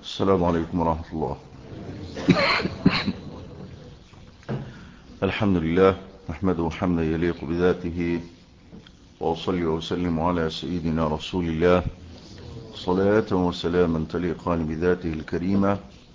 السلام عليكم ورحمة الله. الحمد لله نحمده حمدا يليق بذاته، وأصلي وأسلم على سيدنا رسول الله صلاة وسلاما تليقان بذاته الكريمة.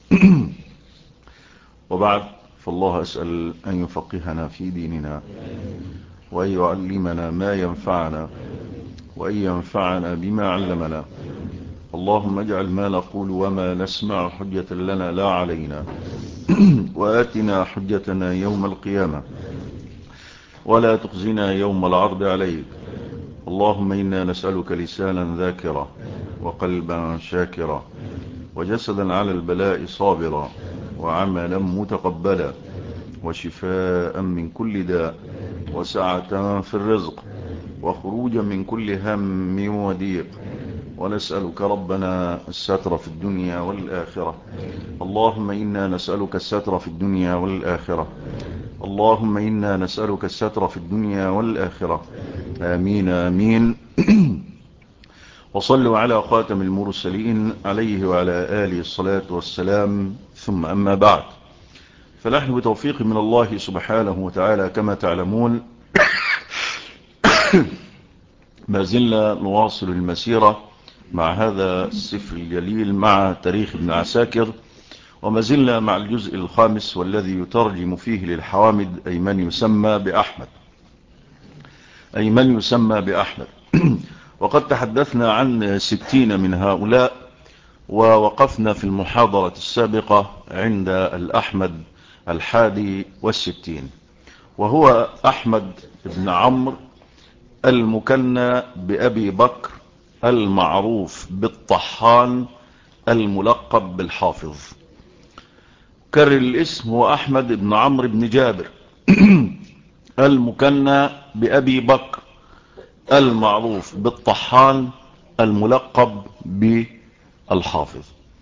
وبعد، فالله أسأل أن يفقهنا في ديننا، وأن يعلمنا ما ينفعنا، وأن ينفعنا بما علمنا. اللهم اجعل ما نقول وما نسمع حجة لنا لا علينا، وآتنا حجتنا يوم القيامة، ولا تخزنا يوم العرض عليك. اللهم إنا نسألك لسانا ذاكرا، وقلبا شاكرا، وجسدا على البلاء صابرا، وعملا متقبلا، وشفاء من كل داء، وسعة في الرزق، وخروجا من كل هم وضيق. ونسألك ربنا الستر في الدنيا والآخرة. اللهم إنا نسألك الستر في الدنيا والآخرة. اللهم إنا نسألك الستر في الدنيا والآخرة. آمين آمين. وصلوا على خاتم المرسلين عليه وعلى آله الصلاة والسلام. ثم أما بعد، فنحن بتوفيق من الله سبحانه وتعالى كما تعلمون ما زلنا نواصل المسيرة مع هذا السفر الجليل، مع تاريخ ابن عساكر، وما زلنا مع الجزء الخامس والذي يترجم فيه للحوامد أي من يسمى بأحمد. وقد تحدثنا عن 60 من هؤلاء، ووقفنا في المحاضرة السابقة عند الأحمد 61، وهو أحمد بن عمرو المكنى بأبي بكر، المعروف بالطحان، الملقب بالحافظ. كرر الاسم، هو أحمد بن عمرو بن جابر المكنى بأبي بكر، المعروف بالطحان، الملقب بالحافظ.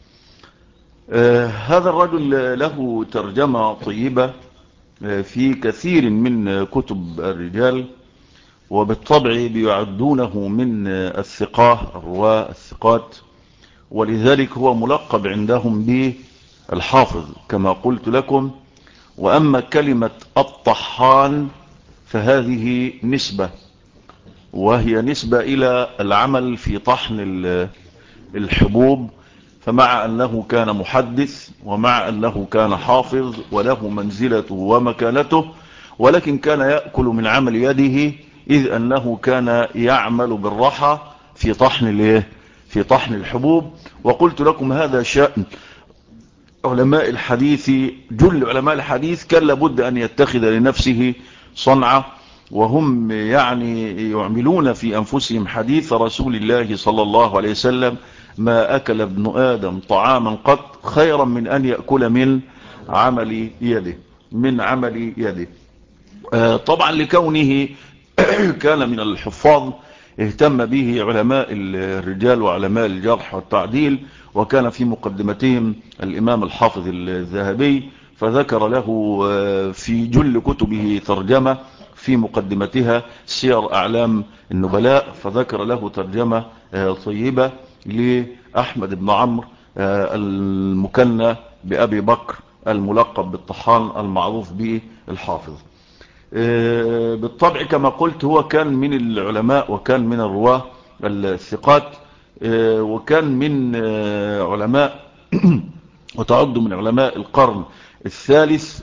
هذا الرجل له ترجمة طيبة في كثير من كتب الرجال، وبالطبع بيعدونه من الرواة الثقات، ولذلك هو ملقب عندهم بالحافظ كما قلت لكم. وأما كلمة الطحان فهذه نسبة، وهي نسبة إلى العمل في طحن الحبوب، فمع أنه كان محدث، ومع أنه كان حافظ وله منزلته ومكانته، ولكن كان يأكل من عمل يده، إذ أنه كان يعمل بالرحى في طحن الحبوب. وقلت لكم هذا شأن علماء الحديث. جل علماء الحديث كان لابد أن يتخذ لنفسه صنعة، وهم يعني يعملون في أنفسهم حديث رسول الله صلى الله عليه وسلم: ما أكل ابن آدم طعاما قط خيرا من أن يأكل من عمل يده. طبعا لكونه كان من الحفاظ اهتم به علماء الرجال وعلماء الجرح والتعديل، وكان في مقدمتهم الإمام الحافظ الذهبي، فذكر له في جل كتبه ترجمة في مقدمتها سير أعلام النبلاء، فذكر له ترجمة طيبة لأحمد بن عمرو المكنى بأبي بكر، الملقب بالطحان، المعروف بالحافظ. بالطبع كما قلت هو كان من العلماء، وكان من الرواة الثقات، وكان من علماء وتعد من علماء القرن الثالث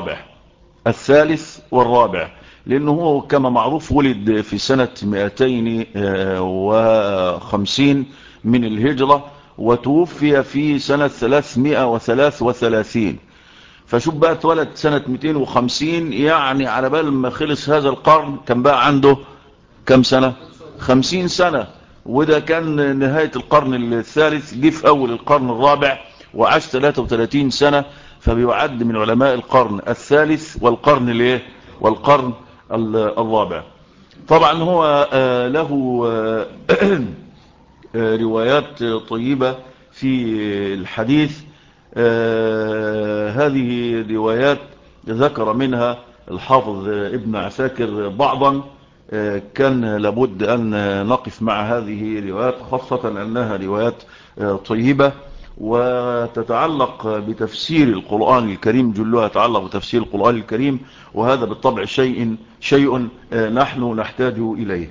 والرابع، لأنه هو كما معروف ولد في سنة 250 من الهجرة، وتوفي في سنة 333. فشوف بقى، اتولد سنة 250، يعني على بال ما خلص هذا القرن كان بقى عنده كم سنة؟ 50 سنة. وده كان نهاية القرن الثالث، جه في أول القرن الرابع وعاش 33 سنة، فبيعد من علماء القرن الثالث والقرن الرابع. طبعا هو له روايات طيبة في الحديث. هذه روايات ذكر منها الحافظ ابن عساكر بعضا. كان لابد أن نقف مع هذه الروايات، خاصة أنها روايات طيبة. وتتعلق بتفسير القرآن الكريم، جلها يتعلق بتفسير القرآن الكريم، وهذا بالطبع شيء نحن نحتاج إليه.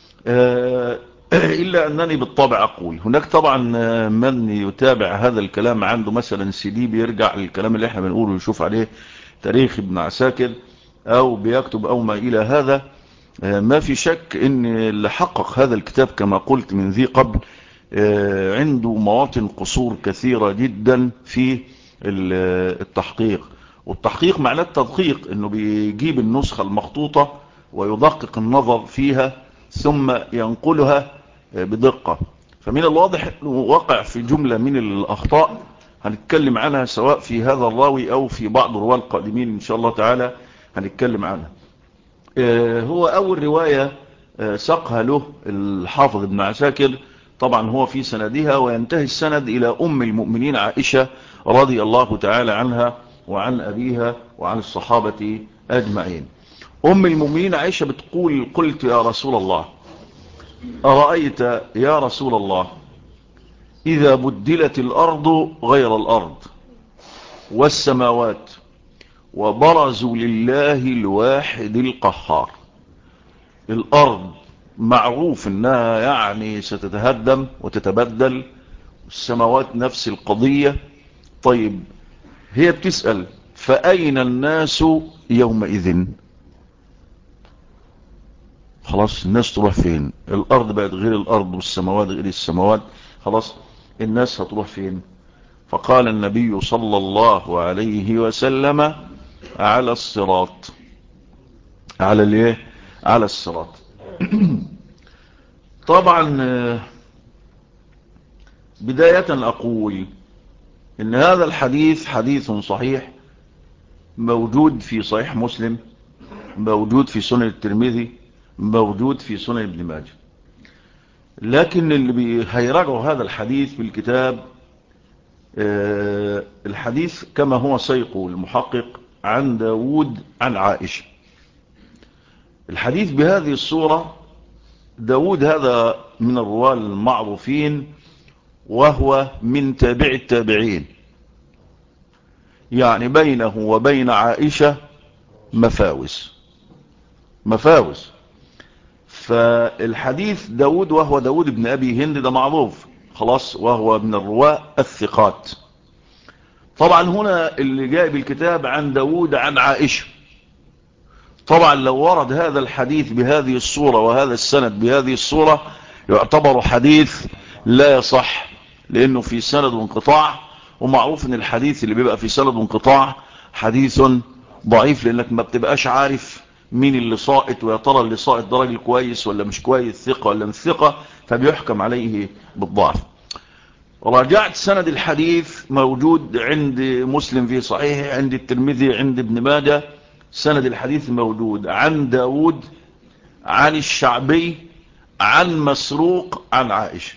إلا أنني بالطبع أقول هناك طبعا من يتابع هذا الكلام عنده مثلا CD بيرجع للكلام اللي احنا بنقوله ويشوف عليه تاريخ ابن عساكر أو بيكتب أو ما إلى هذا. ما في شك ان اللي حقق هذا الكتاب كما قلت من ذي قبل عنده مواطن قصور كثيرة جدا في التحقيق. والتحقيق معناه التدقيق، انه بيجيب النسخة المخطوطة ويدقق النظر فيها ثم ينقلها بدقة. فمن الواضح انه وقع في جملة من الاخطاء هنتكلم عنها سواء في هذا الراوي او في بعض الرواة القادمين ان شاء الله تعالى هنتكلم عنها. هو أول رواية ساقها له الحافظ ابن عساكر، طبعا هو في سندها، وينتهي السند إلى أم المؤمنين عائشة رضي الله تعالى عنها وعن أبيها وعن الصحابة أجمعين. أم المؤمنين عائشة بتقول: قلت يا رسول الله، أرأيت يا رسول الله إذا بدلت الأرض غير الأرض والسماوات وبرزوا لله الواحد القهار. الأرض معروف أنها يعني ستتهدم وتتبدل، السماوات نفس القضية. طيب هي بتسأل: فأين الناس يومئذ؟ خلاص الناس تروح فين؟ الأرض بقت غير الأرض والسماوات غير السماوات، خلاص الناس هتروح فين؟ فقال النبي صلى الله عليه وسلم: على الصراط. على الايه؟ على الصراط. طبعا بداية اقول ان هذا الحديث حديث صحيح، موجود في صحيح مسلم، موجود في سنن الترمذي، موجود في سنن ابن ماجه. لكن اللي هيراجعوا هذا الحديث في الكتاب الحديث كما هو سيقه المحقق عن داود عن عائشة. الحديث بهذه الصورة، داود هذا من الرواة المعروفين وهو من تابع التابعين، يعني بينه وبين عائشة مفاوز. فالحديث داود، وهو داود بن أبي هند، ده معروف خلاص، وهو من الرواة الثقات. طبعا هنا اللي جاء بالكتاب عن داود عن عائشة، طبعا لو ورد هذا الحديث بهذه الصورة وهذا السند بهذه الصورة يعتبر حديث لا يصح، لأنه في سند انقطاع، ومعروف ان الحديث اللي بيبقى في سند انقطاع حديث ضعيف، لأنك ما بتبقاش عارف مين اللي ساقط، ويا ترى اللي ساقط ده راجل كويس ولا مش كويس، ثقة ولا مش ثقة، فبيحكم عليه بالضعف. راجعت سند الحديث موجود عند مسلم في صحيح، عند الترمذي، عند ابن ماجه. سند الحديث موجود عن داود عن الشعبي عن مسروق عن عائشة.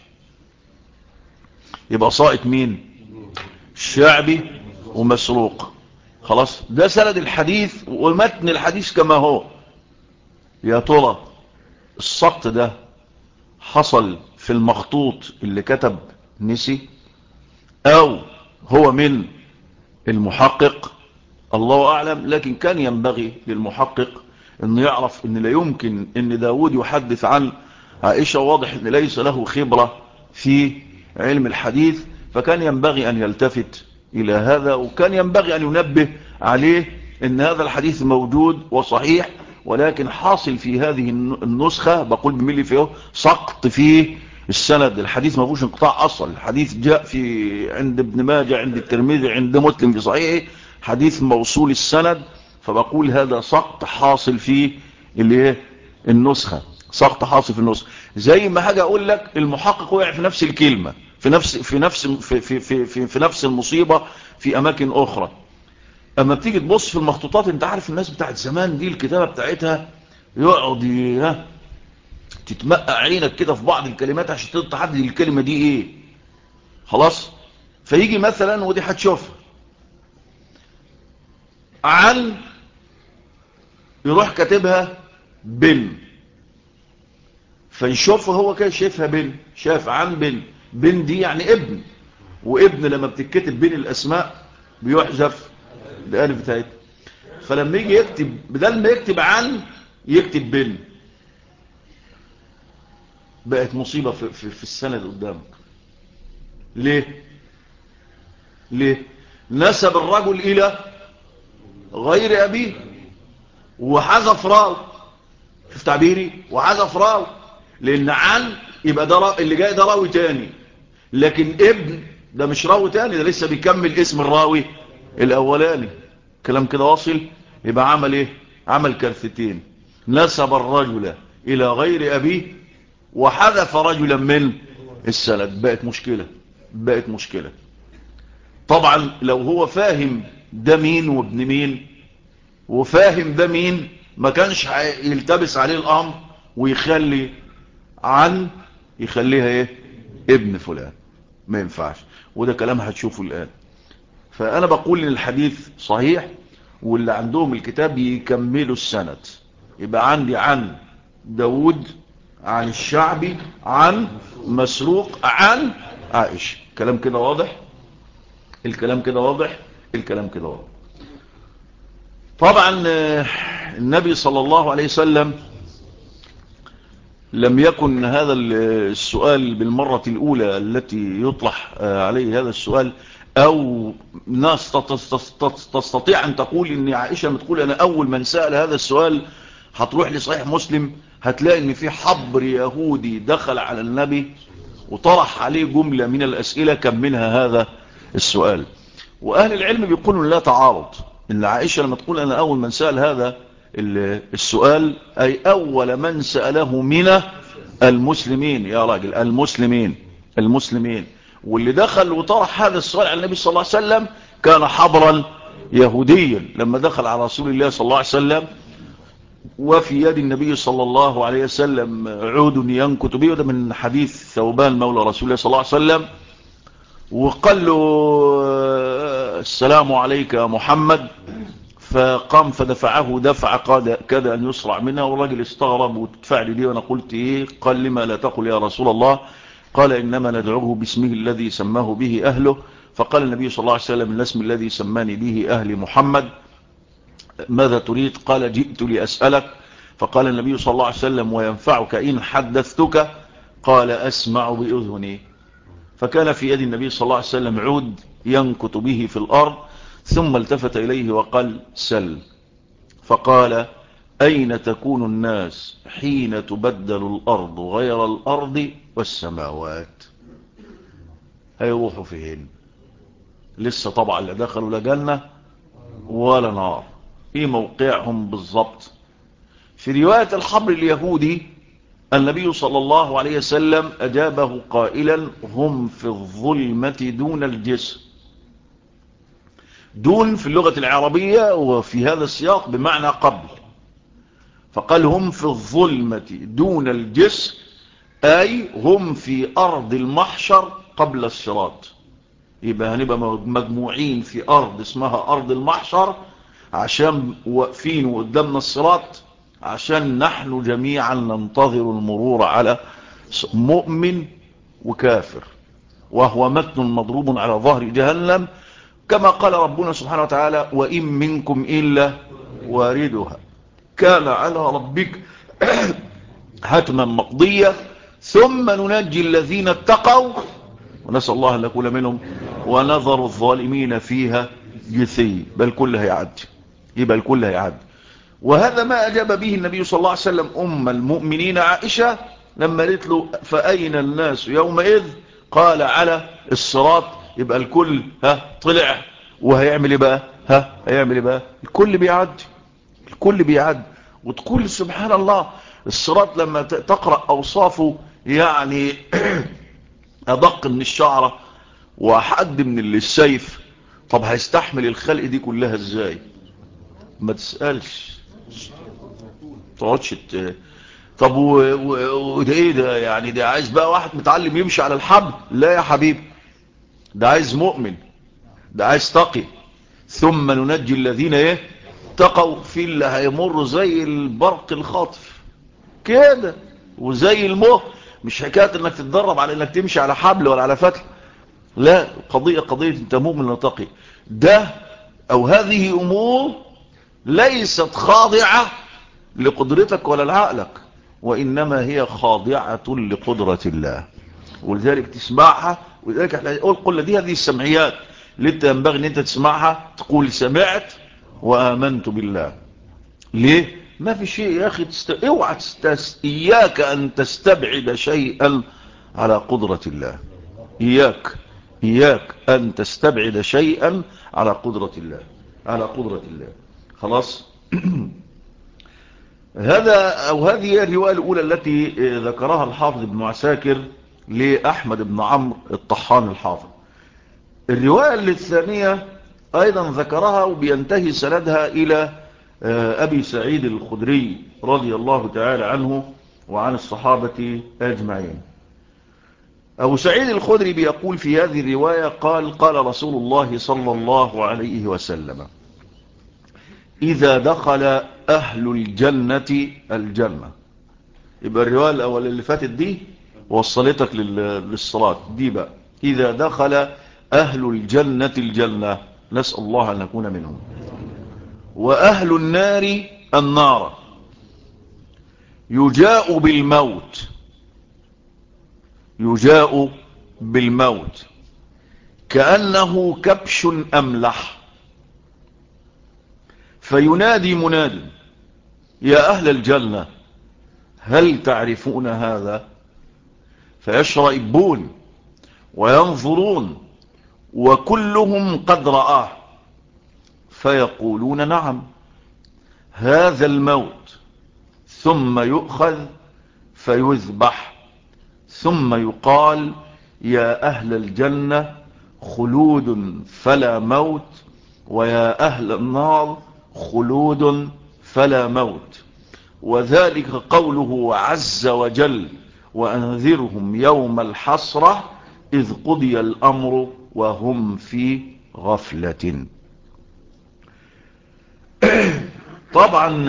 يبقى ساقط مين؟ الشعبي ومسروق. خلاص ده سند الحديث ومتن الحديث كما هو. يا ترى السقط ده حصل في المخطوط اللي كتب نسي، او هو من المحقق؟ الله اعلم. لكن كان ينبغي للمحقق انه يعرف ان لا يمكن ان داود يحدث عن عائشة، واضح ان ليس له خبرة في علم الحديث، فكان ينبغي ان يلتفت الى هذا، وكان ينبغي ان ينبه عليه ان هذا الحديث موجود وصحيح، ولكن حاصل في هذه النسخة، بقول بملي فيه سقط في السند. الحديث ما فيهوش انقطاع اصلا، الحديث جاء في عند ابن ماجه، عند الترمذي، عند مسلم في صحيحه، حديث موصول السند. فبقول هذا سقط حاصل في النسخة، سقط حاصل في النسخة. زي ما حاجة اقول لك المحقق وقع في نفس الكلمة، في نفس المصيبة في اماكن اخرى. اما بتيجي تبص في المخطوطات، انت عارف الناس بتاعت زمان دي الكتابة بتاعتها يقعد تتمقع عينك كده في بعض الكلمات عشان تحدد الكلمة دي ايه. خلاص، فيجي مثلا، ودي هتشوفها، عن يروح كاتبها بن، فيشوفها هو كده شايفها بن، شاف عن بن، بن دي يعني ابن، وابن لما بتتكتب بين الاسماء بيحذف الالف بتاعتها. فلما يجي يكتب بدل ما يكتب عن يكتب بن، بقت مصيبة في السند قدامك. ليه نسب الرجل الى غير ابيه وحذف راو، شوف تعبيري، وحذف راو، لان عن يبقى ده اللي جاي ده راوي تاني، لكن ابن ده مش راوي تاني، ده لسه بيكمل اسم الراوي الاولاني. كلام كده واصل؟ يبقى عمل ايه؟ عمل كارثتين، نسب الرجل الى غير ابيه وحذف رجلا من السند. بقت مشكلة. طبعا لو هو فاهم ده مين وابن مين وفاهم ده مين ما كانش يلتبس عليه الامر ويخلي عن يخليها ايه؟ ابن فلان. ما ينفعش، وده كلام هتشوفه الآن. فأنا بقول إن الحديث صحيح، واللي عندهم الكتاب يكملوا السند. يبقى عندي عن داود، عن الشعبي، عن مسروق، عن عائشة. الكلام كده واضح؟ الكلام كده واضح. طبعا النبي صلى الله عليه وسلم لم يكن هذا السؤال بالمرة الأولى التي يطرح عليه هذا السؤال، أو ناس تستطيع أن تقول إن عائشة بتقول أنا أول من سأل هذا السؤال. هتروح لصحيح مسلم هتلاقي إن في حبر يهودي دخل على النبي وطرح عليه جملة من الأسئلة كان منها هذا السؤال. وأهل العلم بيقولوا لا تعارض، إن عائشة لما تقول أنا أول من سأل هذا السؤال أي أول من سأله من المسلمين. يا راجل، المسلمين. واللي دخل وطرح هذا السؤال على النبي صلى الله عليه وسلم كان حبرا يهوديا لما دخل على رسول الله صلى الله عليه وسلم وفي يد النبي صلى الله عليه وسلم عود ينكت به. وده من حديث ثوبان مولى رسول الله صلى الله عليه وسلم. وقال له السلام عليك يا محمد، فقام فدفعه دفع كاد أن يسرع منها، والراجل استغرب وتدفع لي دي. وانا قلت ايه؟ قال لما لا تقل يا رسول الله؟ قال انما ندعوه باسمه الذي سماه به اهله. فقال النبي صلى الله عليه وسلم الاسم الذي سماني به اهل محمد. ماذا تريد؟ قال جئت لأسألك. فقال النبي صلى الله عليه وسلم وينفعك إن حدثتك؟ قال أسمع بأذني. فكان في يد النبي صلى الله عليه وسلم عود ينكت به في الأرض، ثم التفت إليه وقال سل. فقال أين تكون الناس حين تبدل الأرض غير الأرض والسماوات؟ هيروحوا فين؟ لسه طبعا لا دخلوا لا جنة ولا نار. في موقعهم بالضبط. في رواية الحبر اليهودي النبي صلى الله عليه وسلم أجابه قائلا هم في الظلمة دون الجسم. دون في اللغة العربية وفي هذا السياق بمعنى قبل. فقال هم في الظلمة دون الجسم أي هم في أرض المحشر قبل الصراط. يبقى هنبقى مجموعين في أرض اسمها أرض المحشر عشان واقفين قدامنا الصراط، عشان نحن جميعا ننتظر المرور على مؤمن وكافر، وهو متن مضروب على ظهر جهنم، كما قال ربنا سبحانه وتعالى وإن منكم إلا واردها كان على ربك حتما مقضية ثم ننجي الذين اتقوا ونسأل الله أن نكون منهم ونظر الظالمين فيها جثي. بل كل هيعدي. يبقى الكل هيعدي. وهذا ما أجاب به النبي صلى الله عليه وسلم أم المؤمنين عائشة لما قالت له فأين الناس يومئذ؟ قال على الصراط. يبقى الكل طلع وهيعمل ايه بقى؟ هيعمل ايه بقى؟ الكل بيعدي. وتقول سبحان الله الصراط لما تقرأ أوصافه يعني أدق من الشعرة وحد من السيف. طب هيستحمل الخلق دي كلها ازاي؟ ما تسألش، تقعدش طب وده ايه ده؟ يعني ده عايز بقى واحد متعلم يمشي على الحبل؟ لا يا حبيبي، ده عايز مؤمن، ده عايز تقي. ثم ننجي الذين تقوا. في اللي هيمر زي البرق الخاطف كده وزي المه. مش حكاية انك تتدرب على انك تمشي على حبل ولا على فتل. لا، قضية انت مؤمن ولا تقي، ده او هذه امور ليست خاضعة لقدرتك ولا لعقلك، وانما هي خاضعة لقدرة الله، ولذلك تسمعها. ولذلك احنا قلنا دي هذه السمعيات اللي انت ينبغي ان انت تسمعها، تقول سمعت وآمنت بالله. ليه؟ ما في شيء يا اخي اوعى اياك ان تستبعد شيئا على قدرة الله. اياك ان تستبعد شيئا على قدرة الله، على قدرة الله. خلاص. هذه الرواية الأولى التي ذكرها الحافظ ابن عساكر لأحمد بن عمرو الطحان الحافظ. الرواية الثانية أيضا ذكرها وبينتهي سندها إلى أبي سعيد الخدري رضي الله تعالى عنه وعن الصحابة أجمعين. أبو سعيد الخدري بيقول في هذه الرواية قال رسول الله صلى الله عليه وسلم: إذا دخل أهل الجنة الجنة. يبقى الرواية الأول اللي فاتت دي وصلتك للصلاة دي بقى. إذا دخل أهل الجنة الجنة، نسأل الله أن نكون منهم، وأهل النار النار، يجاء بالموت كأنه كبش أملح، فينادي مناد: يا أهل الجنة هل تعرفون هذا؟ فيشرئبون وينظرون وكلهم قد رآه، فيقولون: نعم، هذا الموت. ثم يؤخذ فيذبح، ثم يقال: يا أهل الجنة خلود فلا موت، ويا أهل النار خلود فلا موت. وذلك قوله عز وجل: وأنذرهم يوم الحسرة إذ قضي الأمر وهم في غفلة. طبعا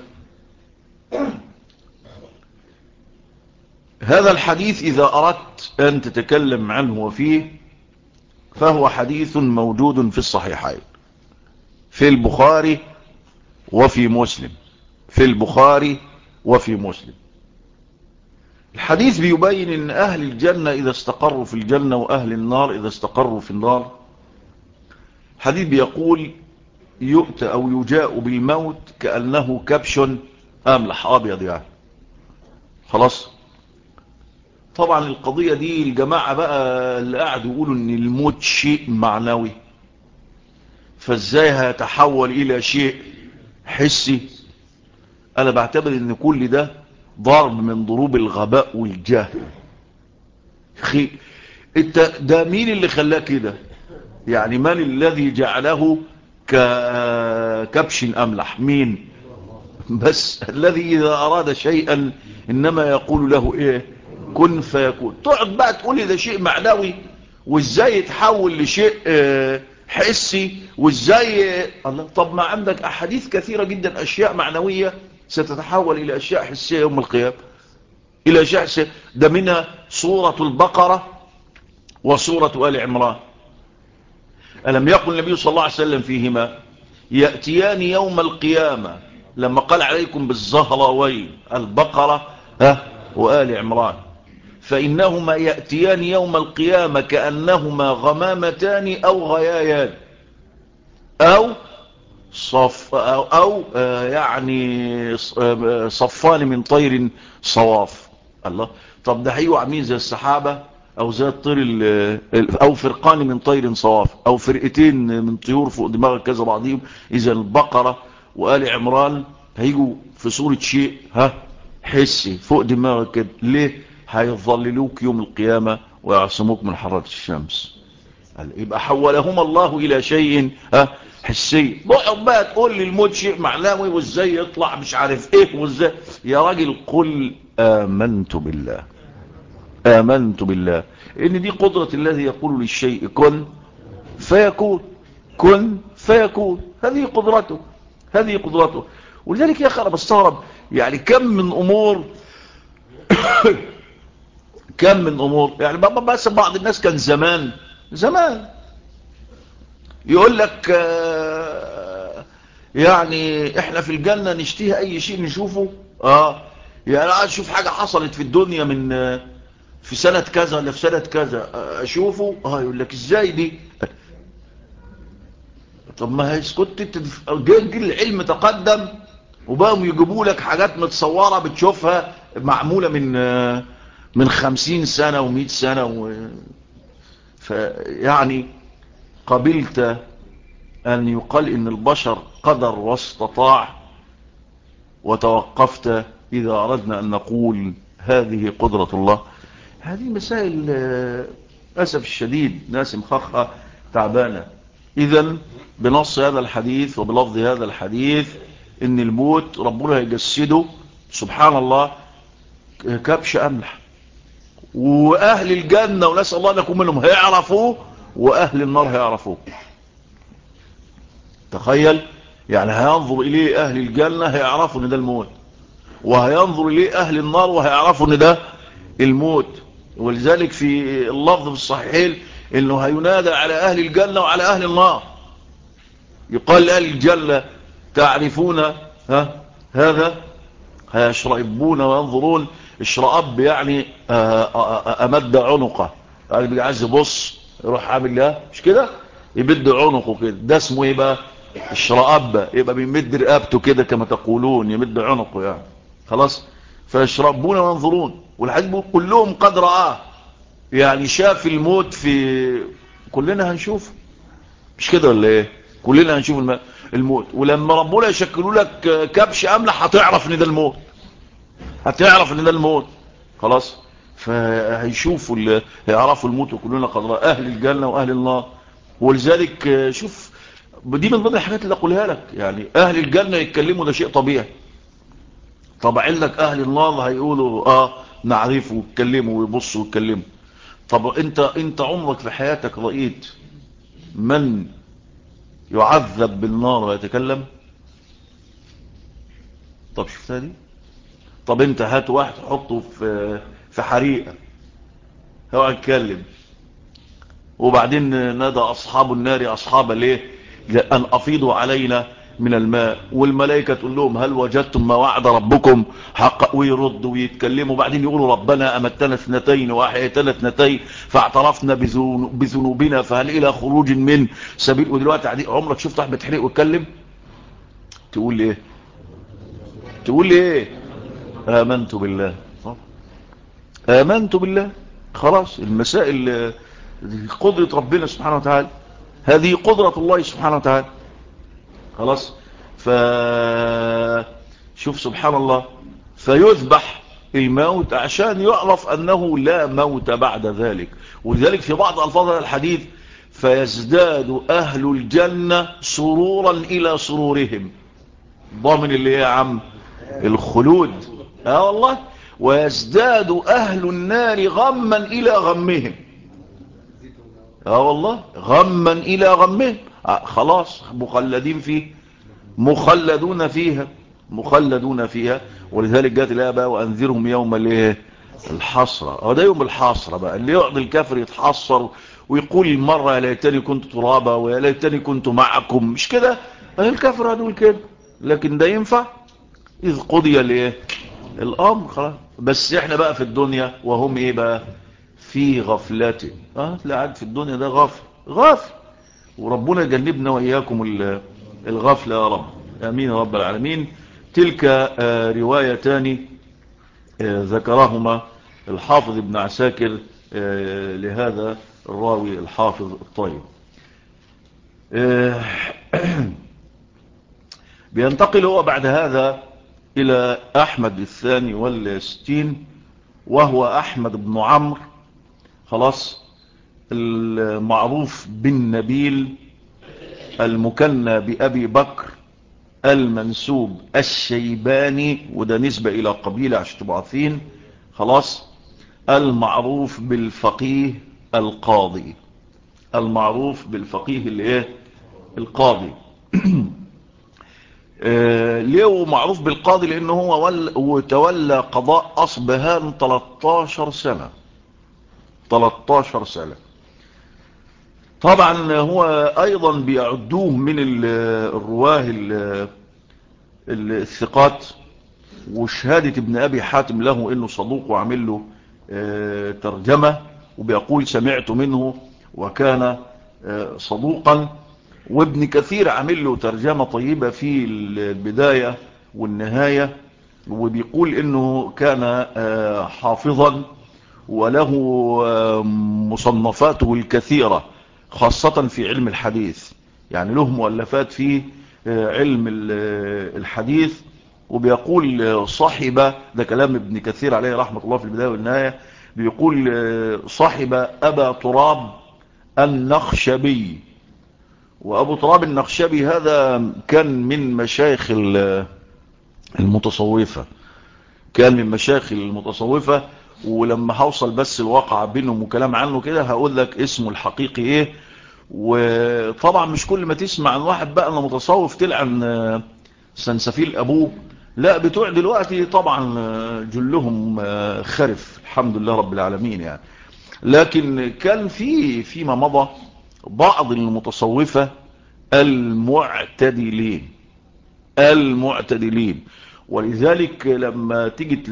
هذا الحديث إذا أردت أن تتكلم عنه وفيه، فهو حديث موجود في الصحيحين، في البخاري وفي مسلم، في البخاري وفي مسلم. الحديث بيبين ان اهل الجنة اذا استقروا في الجنة واهل النار اذا استقروا في النار. الحديث بيقول: يؤتى او يجاء بالموت كأنه كبش املح، ابيض يعني. خلاص. طبعا القضية دي الجماعة بقى اللي قاعدوا يقولوا ان الموت شيء معنوي، فازاي هيتحول الى شيء حسي؟ انا بعتبر ان كل ده ضرب من ضروب الغباء والجهل. انت ده مين اللي خلاه كده؟ يعني من الذي جعله ككبش املح؟ مين؟ بس الذي اذا اراد شيئا انما يقول له ايه؟ كن فيكون. تقعد بقى تقول لي ده شيء معنوي، وازاي يتحول لشيء حسي، وازاي الله؟ طب ما عندك احاديث كثيرة جدا اشياء معنوية ستتحول الى اشياء حسية يوم القيامة، الى اشياء حسية. ده منها سورة البقرة وسورة آل عمران. ألم يقل النبي صلى الله عليه وسلم فيهما: يأتيان يوم القيامة، لما قال عليكم بالزهراوين البقرة وآل عمران، فإنهما يأتيان يوم القيامة كأنهما غمامتان أو غيايان أو يعني صفان من طير صواف. الله. طب ده هيجوا عاملين زي السحابة او زي الطير او فرقان من طير صواف، او فرقتين من طيور فوق دماغ كذا بعضهم. اذا البقرة وآل عمران هيجوا في صورة شيء حسي فوق دماغك كده. ليه؟ هيظللوك يوم القيامة ويعصموك من حرارة الشمس. يبقى حولهم الله الى شيء حسي. بقى تقول لي الموت شيء معنوي وازاي يطلع مش عارف ايه وازاي. يا راجل قل آمنت بالله، آمنت بالله ان دي قدرة الذي يقول للشيء كن فيكون، كن فيكون. هذه قدرته، هذه قدرته. ولذلك يا اخي انا بستغرب يعني كم من امور كم من امور. يعني بس بعض الناس كان زمان زمان يقول لك يعني احنا في الجنة نشتهي اي شيء نشوفه. يعني عايز اشوف حاجة حصلت في الدنيا من في سنة كذا ولا في سنة كذا اشوفه. يقول لك ازاي دي؟ طب ما هي اسكت، جيل العلم تقدم وبقوا يجيبوا لك حاجات متصورة بتشوفها معمولة من 50 سنة و100 سنة فيعني قبلت أن يقال إن البشر قدر واستطاع، وتوقفت إذا أردنا أن نقول هذه قدرة الله. هذه مسائل أسف الشديد ناس مخخة تعبانة. إذن بنص هذا الحديث وبلفظ هذا الحديث إن الموت ربنا يجسده سبحان الله كبش أملح، وأهل الجنة ونسأل الله أن يكون منهم هيعرفوه، وأهل النار هيعرفوه. تخيل يعني هينظر إليه أهل الجنة هيعرفوا إن ده الموت، وهينظر إليه أهل النار وهيعرفوا إن ده الموت. ولذلك في اللفظ في الصحيحين إنه هينادى على أهل الجنة وعلى أهل النار. يقال لأهل الجنة تعرفون هذا، هيشرئبون وينظرون. اشرأب يعني أمد عنقه، يعني بيعز بص يروح عامل له مش كده، يمد عنقه كده، ده اسمه ايه بقى؟ اشرأب، يبقى بيمد رقبته كده كما تقولون، يمد عنقه يعني. خلاص، فيشربون وينظرون. والحديث بيقول كلهم قد رآه، يعني شاف الموت. في كلنا هنشوف مش كده ولا ايه؟ كلنا هنشوف الموت. ولما ربنا يشكلوا لك كبش املح هتعرف ان ده الموت، هتعرف ان ده الموت. خلاص، فهيشوفوا هيعرفوا الموت. وكلنا قد رأى أهل الجنة وأهل النار. ولذلك شوف، دي من ضمن الحاجات اللي أقولها لك. يعني أهل الجنة يتكلموا ده شيء طبيعي. طبعا لك أهل النار هيقولوا نعرفه ويتكلموا ويبصوا ويتكلموا. طب انت عمرك في حياتك رأيت من يعذب بالنار ويتكلم؟ طب شفتها دي؟ طب انت هات واحد حطه في حريقة هو يتكلم، وبعدين نادى أصحاب النار أصحاب ليه أن أفيضوا علينا من الماء، والملائكة تقول لهم هل وجدتم ما وعد ربكم حق، ويردوا ويتكلموا. وبعدين يقولوا ربنا أمتنا 2 وأحييتنا 2 فاعترفنا بذنوبنا فهل إلى خروج من سبيل. ودلوقتي عمرك شفت واحد بيتحرق ويتكلم؟ تقول ايه؟ تقول ايه؟ آمنت بالله. آمنت بالله. خلاص، المسائل قدرة ربنا سبحانه وتعالى، هذه قدرة الله سبحانه وتعالى. خلاص، شوف سبحان الله، فيذبح الموت عشان يعرف أنه لا موت بعد ذلك. ولذلك في بعض ألفاظ الحديث فيزداد أهل الجنة سرورا إلى سرورهم، ضامن اللي يا عم الخلود. والله، ويزداد أهل النار غما إلى غمهم. والله، غما إلى غمهم. خلاص، مخلدين فيه، مخلدون فيها، مخلدون فيها. ولذلك جاءت الآية بقى وأنذرهم يوم الحسرة. ده يوم الحسرة بقى، اللي يقعد الكافر يتحسر ويقول مرة يا ليتني كنت ترابا ويا ليتني كنت معكم. مش كده؟ الكافر هنقول كده، لكن ده ينفع إذ قضي الأمر خلاص. بس احنا بقى في الدنيا وهم ايه بقى؟ في غفلته. لا عاد في الدنيا ده غافل. وربنا يجنبنا وإياكم الغفلة يا رب، آمين يا رب العالمين. تلك روايتان ذكرهما الحافظ ابن عساكر لهذا الراوي الحافظ الطيب. بينتقل هو بعد هذا إلى أحمد 62، وهو أحمد بن عمرو، خلاص، المعروف بالنبيل، المكنى بأبي بكر، المنسوب الشيباني، وده نسبة إلى قبيلة عشان تبقوا عارفين. خلاص، المعروف بالفقيه القاضي، المعروف بالفقيه القاضي. ليه هو معروف بالقاضي؟ لأنه هو تولى قضاء أصبهان 13 سنة. 13 سنة. طبعا هو ايضا بيعدوه من الرواه الثقات، وشهادة ابن ابي حاتم له انه صدوق وعمل له ترجمة، وبيقول سمعت منه وكان صدوقا. وابن كثير عمل له ترجمة طيبة في البداية والنهاية، وبيقول انه كان حافظا، وله مصنفاته الكثيرة خاصة في علم الحديث، يعني له مؤلفات في علم الحديث. وبيقول صاحب، ده كلام ابن كثير عليه رحمة الله في البداية والنهاية، بيقول صاحب أبا تراب النخشبي. وأبو تراب النخشبي هذا كان من مشايخ المتصوفة، كان من مشايخ المتصوفة. ولما هوصل بس الواقع بينهم وكلام عنه كده هقول لك اسمه الحقيقي ايه. وطبعا مش كل ما تسمع عن واحد بقى انه متصوف تلعن سنسفيل ابوه، لا، بتوع دلوقتي طبعا جلهم خرف الحمد لله رب العالمين يعني. لكن كان فيما مضى بعض المتصوفة المعتدلين. ولذلك لما تجد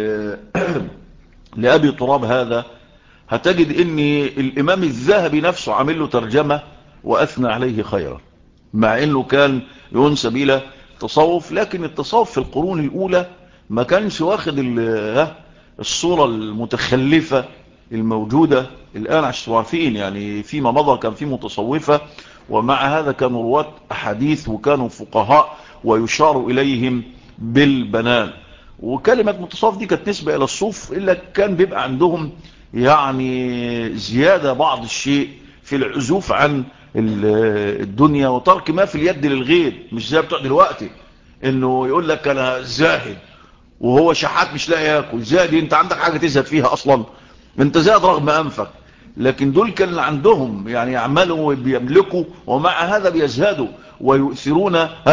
لأبي تراب هذا هتجد ان الامام الذهبي نفسه عامل له ترجمة واثنى عليه خيرا، مع انه كان ينسب الى تصوف. لكن التصوف في القرون الاولى ما كانش واخد الصورة المتخلفة الموجودة الان عشان عارفين. يعني فيما مضى كان في متصوفة، ومع هذا كانوا رواة احاديث وكانوا فقهاء ويشار اليهم بالبنان. وكلمة متصوف دي كانت نسبة الى الصوف، الا كان بيبقى عندهم يعني زيادة بعض الشيء في العزوف عن الدنيا وترك ما في اليد للغير، مش زي بتوع دلوقتي انه يقول لك انا زاهد وهو شحات مش لاقي ياكل. زاهد؟ انت عندك حاجة تزهد فيها اصلا؟ انت زاهد رغم انفك. لكن دول كان عندهم يعني يعملوا وبيملكوا، ومع هذا بيزهدوا ويؤثرون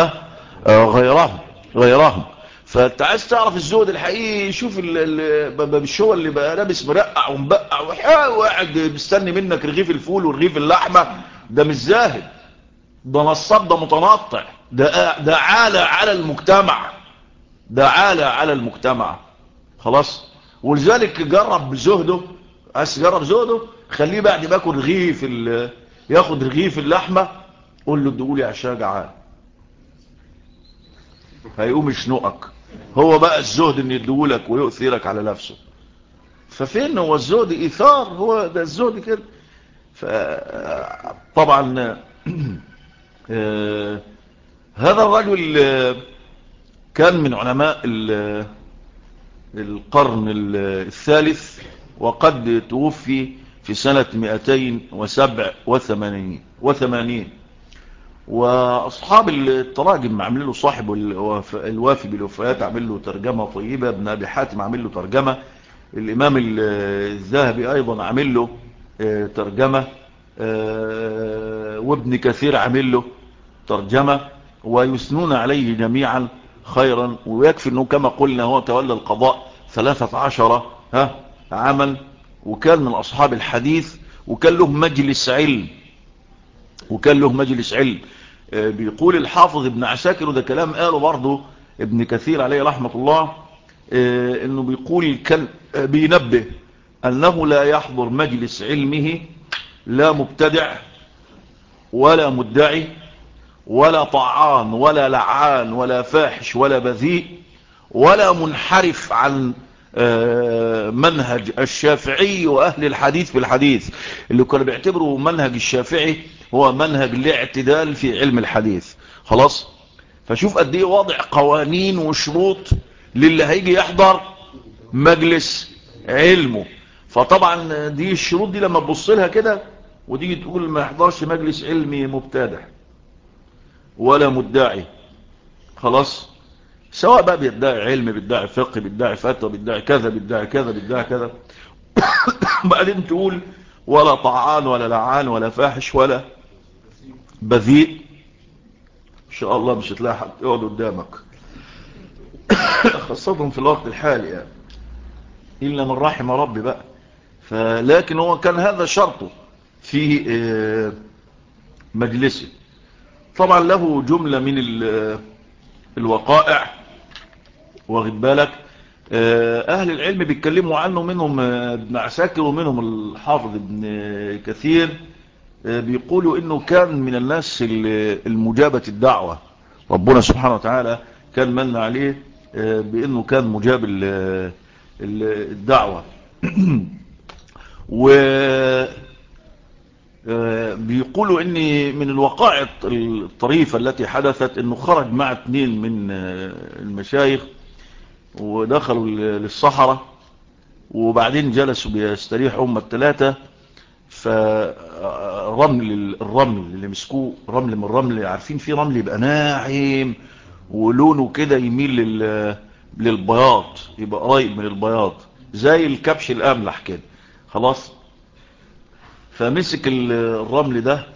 غيرهم. فانت عايز تعرف الزهد الحقيقي، شوف مش هو اللي بقى لابس مرقع ومبقع وقاعد مستني منك رغيف الفول ورغيف اللحمه. ده مش زاهد، ده نصاب، ده متنطع، ده عالة على المجتمع، ده عالة على المجتمع. خلاص. ولذلك جرب زهده، عايز تجرب زهده خليه بعد ما ياكل ياخد رغيف اللحمه قول له اديهولي عشان جعان، هيقوم يشنقك. هو بقى الزهد ان يديهولك ويؤثرك على نفسه. ففين هو الزهد؟ ايثار، هو ده الزهد كده. طبعا هذا الرجل كان من علماء القرن الثالث، وقد توفي في سنة 287. واصحاب التراجم عامل له صاحب الوافي بالوفيات عامل له ترجمة طيبة، ابن ابي حاتم عامل له ترجمة، الامام الذهبي ايضا عامل له ترجمة، وابن كثير عامل له ترجمة، ويثنون عليه جميعا خيرا. ويكفي انه كما قلنا هو تولى القضاء 13 عاما، وكان من اصحاب الحديث، وكان له مجلس علم. بيقول الحافظ ابن عساكر، وده كلام قاله برضه ابن كثير عليه رحمة الله، انه بيقول كان بينبه انه لا يحضر مجلس علمه لا مبتدع ولا مدعي ولا طعان ولا لعان ولا فاحش ولا بذيء ولا منحرف عن منهج الشافعي وأهل الحديث في الحديث، اللي كانوا بيعتبروا منهج الشافعي هو منهج الاعتدال في علم الحديث. خلاص. فشوف قد ايه واضع قوانين وشروط للي هيجي يحضر مجلس علمه. فطبعا دي الشروط دي لما تبص لها كده وتيجي تقول ما يحضرش مجلس علمي مبتدع ولا مدعي، خلاص، سواء بقى بيدعي علم، بيدعي فقه، بيدعي فتوى، بيدعي كذا بيدعي كذا بيدعي كذا بعدين تقول ولا طعان ولا لعان ولا فاحش ولا بذيء، ان شاء الله مش هتلاقي حد يقعد قدامك خاصة في الوقت الحالي يعني، إلا من رحم ربي بقى. لكن هو كان هذا شرطه في مجلسه. طبعا له جملة من الوقائع، واخد بالك. اهل العلم بيتكلموا عنه، منهم ابن عساكر ومنهم الحافظ ابن كثير، بيقولوا انه كان من الناس المجابة الدعوة. ربنا سبحانه وتعالى كان من عليه بانه كان مجاب الدعوة. وبيقولوا ان من الوقائع الطريفة التي حدثت انه خرج مع 2 من المشايخ ودخلوا للصحراء، وبعدين جلسوا بيستريحوا هم ال3. الرمل اللي مسكوه رمل من الرمل، عارفين في رمل يبقى ناعم ولونه كده يميل للبياض، يبقى قريب من البياض زي الكبش الاملح كده. خلاص، فمسك الرمل ده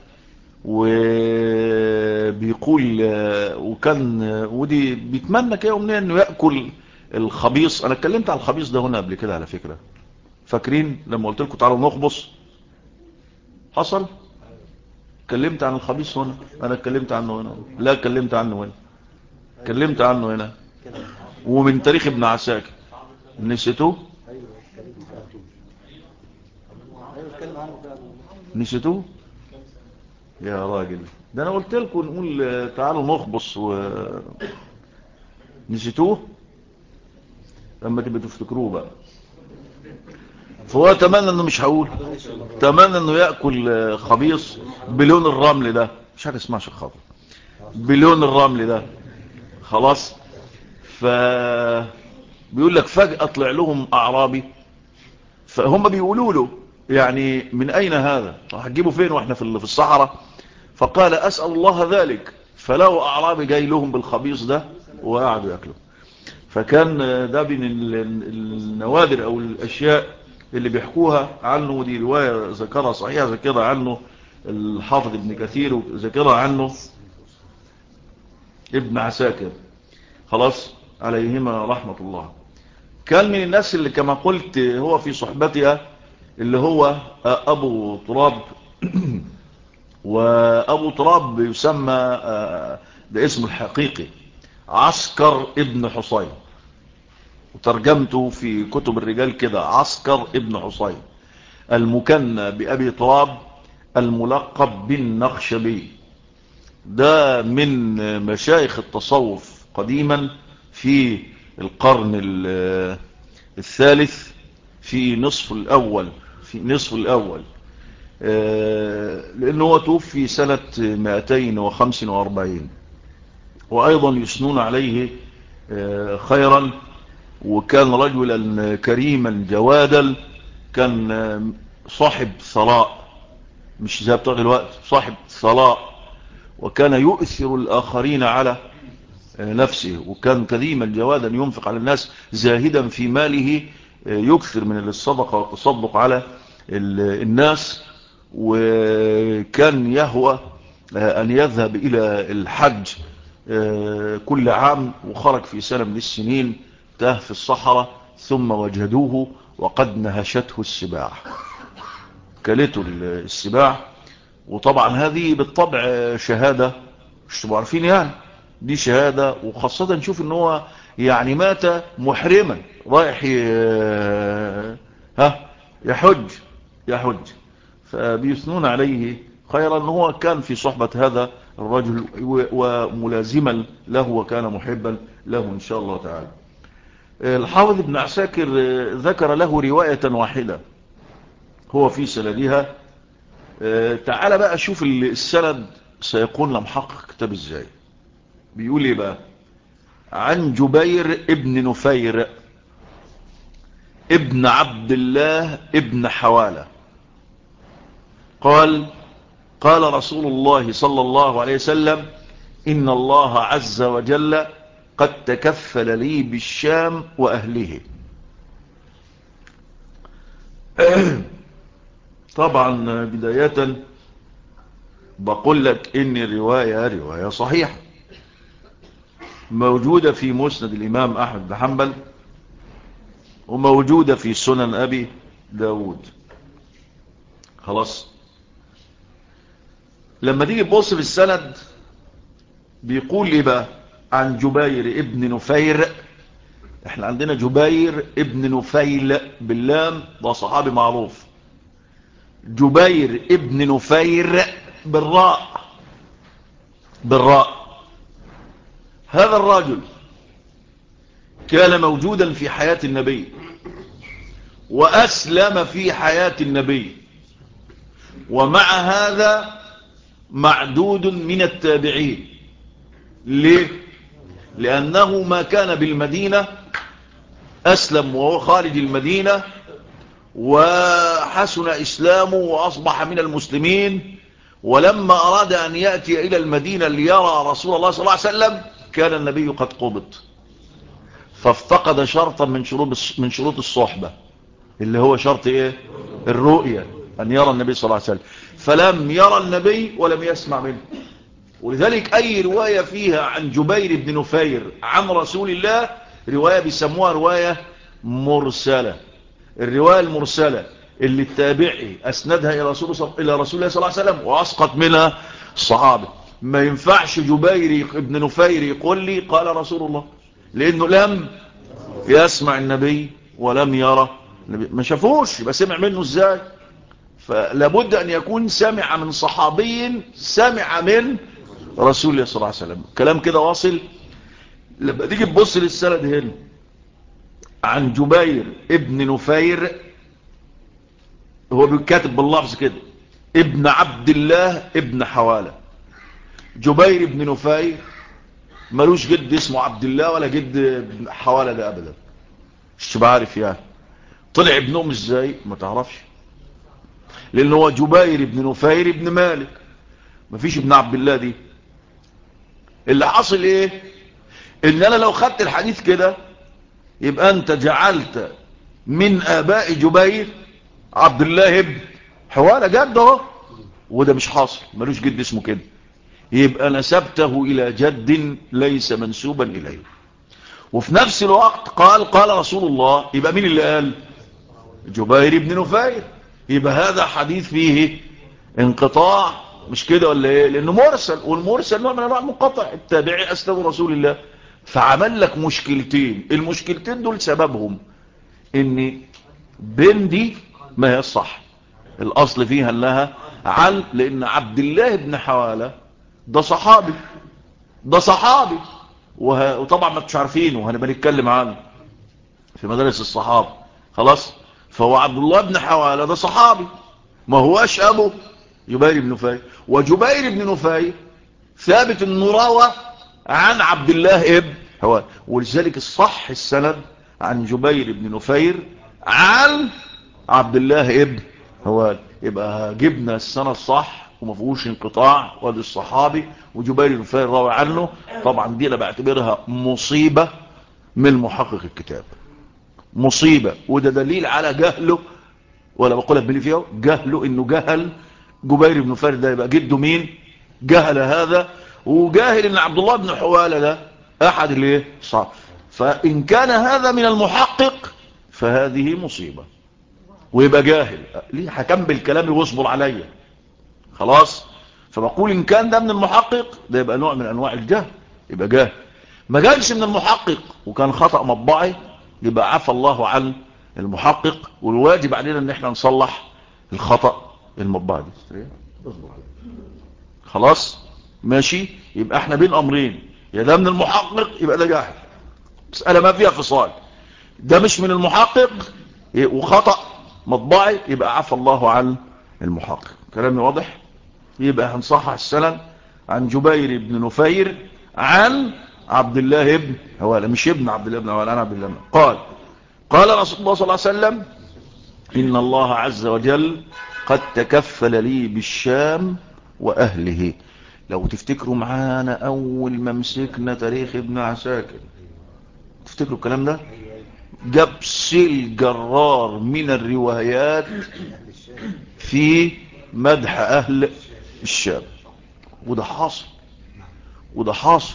وبيقول وكان ودي بيتمنى كده ومنين انه ياكل الخبيص. انا اتكلمت عن الخبيص ده هنا قبل كده على فكرة، فاكرين لما قلت لكم تعالوا نخبص؟ حصل اتكلمت عن الخبيث هنا، انا اتكلمت عنه هنا، لا اتكلمت عنه هنا، اتكلمت عنه هنا ومن تاريخ ابن عساكر. نسيتوه؟ نسيتوه يا راجل؟ ده انا قلت لكم نقول تعالوا نخبص نسيتوه؟ لما تبقى تفتكروه بقى. فهو اتمنى انه، مش هقول، اتمنى انه ياكل خبيص بلون الرمل ده، مش حاجه اسمها شخاطه، بلون الرمل ده. خلاص، بيقول لك فجأة طلع لهم اعرابي، فهم بيقولوا له يعني من اين هذا؟ هتجيبوا فين واحنا في الصحراء؟ فقال اسأل الله ذلك. فلو اعرابي جاي لهم بالخبيص ده وقعدوا ياكلوا. فكان ده من النوادر او الاشياء اللي بيحكوها عنه، ودي رواية ذكرها صحيحة، ذكرها عنه الحافظ ابن كثير وذكرها عنه ابن عساكر، خلاص عليهما رحمة الله. كان من الناس اللي كما قلت هو في صحبتها اللي هو أبو تراب. وأبو تراب يسمى باسم الحقيقي عسكر ابن حصين، وترجمته في كتب الرجال كده عسكر ابن حصين، المكنى بأبي تراب، الملقب بالنخشبي. ده من مشايخ التصوف قديما في القرن الثالث، في نصف الأول، لأنه هو توفي سنة 245. وأيضا يثنون عليه خيرا، وكان رجلا كريما جوادا، كان صاحب ثراء، مش زي بتوع دلوقتي، صاحب ثراء، وكان يؤثر الآخرين على نفسه، وكان كريما جوادا ينفق على الناس، زاهدا في ماله، يكثر من الصدقة والتصدق على الناس. وكان يهوى أن يذهب إلى الحج كل عام، وخرج في سنة من السنين تاه في الصحراء، ثم وجدوه وقد نهشته السباع، كلته السباع. وطبعا هذه بالطبع شهادة، مش تبقوا عارفين يعني، دي شهادة. وخاصة نشوف ان هو يعني مات محرما رايح يحج. فبيثنون عليه خيرا ان هو كان في صحبة هذا الرجل وملازما له، وكان محبا له ان شاء الله تعالى. الحافظ ابن عساكر ذكر له رواية واحدة هو في سندها. تعال بقى شوف السند سيكون لمحقق كتاب ازاي. بيقول ايه بقى؟ عن جبير ابن نفير ابن عبد الله ابن حوالة قال: قال رسول الله صلى الله عليه وسلم: إن الله عز وجل قد تكفل لي بالشام وأهله. طبعا بداية بقول لك إن الرواية رواية صحيحة، موجودة في مسند الإمام أحمد بن حنبل، وموجودة في سنن أبي داود. خلاص، لما تيجي تبص في السند بيقول ايه بقى؟ عن جبير ابن نفير. احنا عندنا جبير ابن نفيل باللام، ده صحابي معروف. جبير ابن نفير بالراء، بالراء. هذا الرجل كان موجودا في حياة النبي، وأسلم في حياة النبي، ومع هذا معدود من التابعين. ليه؟ لأنه ما كان بالمدينة، أسلم وهو خارج المدينة، وحسن إسلامه وأصبح من المسلمين، ولما أراد أن يأتي إلى المدينة ليرى رسول الله صلى الله عليه وسلم كان النبي قد قبض، فافتقد شرطا من شروط الصحبة، اللي هو شرط إيه؟ الرؤية، أن يرى النبي صلى الله عليه وسلم، فلم يرى النبي ولم يسمع منه. ولذلك أي رواية فيها عن جبير بن نفير عن رسول الله رواية بيسموها رواية مرسلة. الرواية المرسلة اللي التابعي أسندها إلى رسول الله صلى الله عليه وسلم وأسقط منها الصحابة. ما ينفعش جبير بن نفير يقول لي قال رسول الله، لأنه لم يسمع النبي ولم يرى النبي، ما شافوش، يبقى سمع منه ازاي؟ فلابد أن يكون سمع من صحابي سمع من رسول الله صلى الله عليه وسلم. كلام كده واصل. لما تيجي تبص للسند هنا عن جبير ابن نفير، هو بيكاتب باللفظ كده ابن عبد الله ابن حوالة. جبير ابن نفير ملوش جد اسمه عبد الله ولا جد حوالة ده ابدا، مش بعرف يعني طلع ابنهم ازاي ما تعرفش، لان هو جبير ابن نفير ابن مالك، مفيش ابن عبد الله دي. اللي حصل ايه؟ ان انا لو خدت الحديث كده يبقى انت جعلت من اباء جبير عبد الله ابن حوالة جد اهو، وده مش حاصل، ملوش جد اسمه كده، يبقى نسبته الى جد ليس منسوبا اليه. وفي نفس الوقت قال رسول الله، يبقى مين اللي قال؟ جبير بن نفير. يبقى هذا حديث فيه انقطاع، مش كده ولا ايه؟ لانه مرسل، والمرسل نوع من انواع المنقطع، التابعي اسلم رسول الله. فعمل لك مشكلتين، المشكلتين دول سببهم ان بين دي ما هي الصح، الاصل فيها انها لان عبد الله بن حوالة ده صحابي، ده صحابي، وطبعا ما انتش عارفينه، وهنبقى نتكلم عنه في مدارس الصحابه خلاص. فهو عبد الله بن حوالة ده صحابي، ما هواش ابو جبير بن نفير. وجبير بن نفير ثابت انه روى عن عبد الله ابن حوالة، ولذلك الصح السند عن جبير بن نفير عن عبد الله ابن حوالة. يبقى جبنا السند صح وما فيهوش انقطاع، وادي الصحابي وجبير بن نفير روى عنه. طبعا دي انا بعتبرها مصيبة من محقق الكتاب، مصيبة، وده دليل على جهله، ولا بقولك بلي فيه جهله، انه جهل جبير بن نفير ده يبقى جده مين، جهل هذا، وجاهل ان عبد الله بن حوالة ده احد الايه صح. فان كان هذا من المحقق فهذه مصيبة، ويبقى جاهل. ليه هكمل كلامي واصبر عليا خلاص. فبقول ان كان ده من المحقق ده يبقى نوع من انواع الجهل، يبقى جاهل. ما جالش من المحقق وكان خطأ مطبعي، يبقى عفى الله عن المحقق، والواجب علينا ان احنا نصلح الخطأ المطبعي دي. خلاص ماشي. يبقى احنا بين امرين، يا ده من المحقق يبقى ده جاهل، مسألة ما فيها فصال. ده مش من المحقق وخطأ مطبعي، يبقى عفى الله عن المحقق. كلامي واضح؟ يبقى هنصحح السند عن جبير بن نفير عن عبد الله ابن حوالة، مش ابن عبد الله ابن حوالة، عن عبد الله. قال رسول الله صلى الله عليه وسلم إن الله عز وجل قد تكفل لي بالشام وأهله. لو تفتكروا معانا أول ما مسكنا تاريخ ابن عساكر، تفتكروا الكلام ده؟ جاب سيل جرار من الروايات في مدح أهل الشام، وده حاصل، وده حاصل.